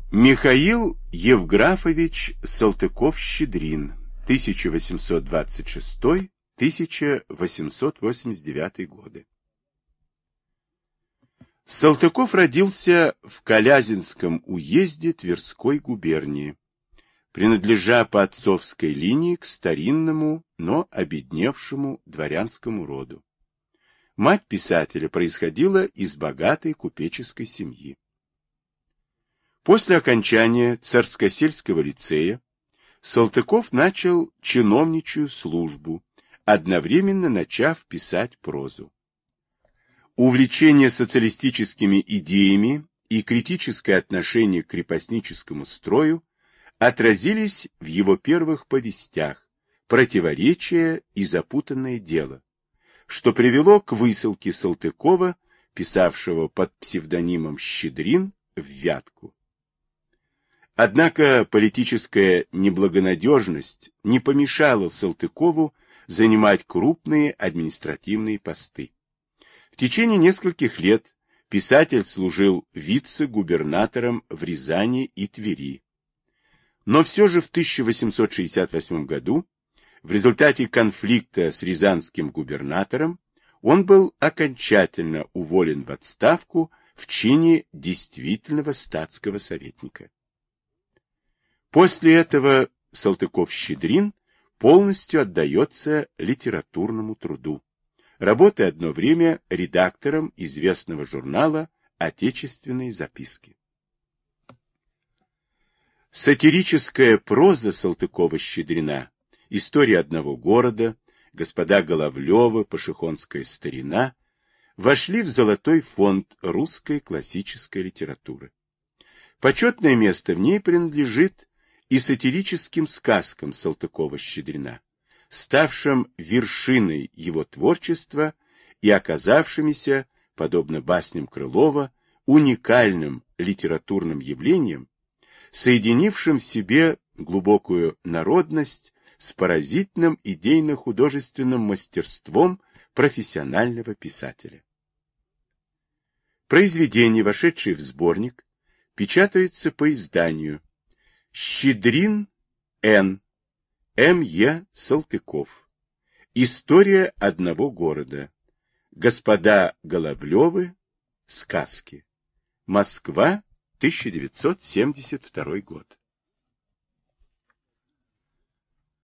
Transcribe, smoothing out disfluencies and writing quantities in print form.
Михаил Евграфович Салтыков-Щедрин, 1826-1889 годы. Салтыков родился в Калязинском уезде Тверской губернии, принадлежа по отцовской линии к старинному, но обедневшему дворянскому роду. Мать писателя происходила из богатой купеческой семьи. После окончания Царскосельского лицея Салтыков начал чиновничью службу, одновременно начав писать прозу. Увлечение социалистическими идеями и критическое отношение к крепостническому строю отразились в его первых повестях «Противоречие и запутанное дело», что привело к высылке Салтыкова, писавшего под псевдонимом Щедрин, в Вятку. Однако политическая неблагонадежность не помешала Салтыкову занимать крупные административные посты. В течение нескольких лет писатель служил вице-губернатором в Рязани и Твери. Но все же в 1868 году, в результате конфликта с рязанским губернатором, он был окончательно уволен в отставку в чине действительного статского советника. После этого Салтыков-Щедрин полностью отдается литературному труду, работая одно время редактором известного журнала «Отечественные записки». Сатирическая проза Салтыкова-Щедрина, «История одного города», «Господа Головлёвы», «Пашихонская старина» вошли в золотой фонд русской классической литературы. Почетное место в ней принадлежит и сатирическим сказкам Салтыкова-Щедрина, ставшим вершиной его творчества и оказавшимися, подобно басням Крылова, уникальным литературным явлением, соединившим в себе глубокую народность с поразительным идейно-художественным мастерством профессионального писателя. Произведение, вошедшее в сборник, печатается по изданию «Щедрин Н. М.Е. Салтыков. История одного города. Господа Головлёвы. Сказки. Москва, 1972 год».